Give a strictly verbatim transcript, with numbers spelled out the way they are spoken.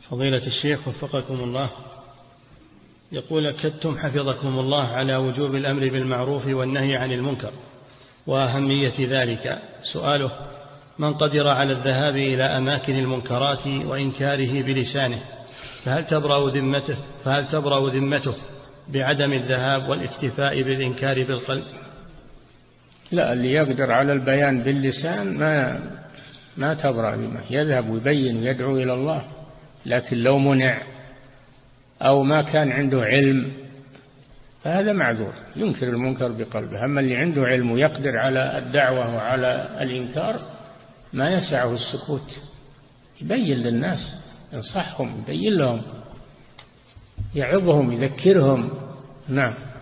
فضيلة الشيخ وفقكم الله، يقول أكدتم حفظكم الله على وجوب الأمر بالمعروف والنهي عن المنكر وأهمية ذلك. سؤاله: من قدر على الذهاب إلى أماكن المنكرات وإنكاره بلسانه فهل تبرأ ذمته فهل تبرأ ذمته بعدم الذهاب والاكتفاء بالإنكار بالقلب؟ لا، اللي يقدر على البيان باللسان ما ما تبرأ ذمته، يذهب ويبين ويدعو إلى الله. لكن لو منع أو ما كان عنده علم فهذا معذور، ينكر المنكر بقلبه. أما اللي عنده علم ويقدر على الدعوة وعلى الإنكار ما يسعه السكوت، يبين للناس، ينصحهم، يبين لهم، يعظهم، يذكرهم. نعم.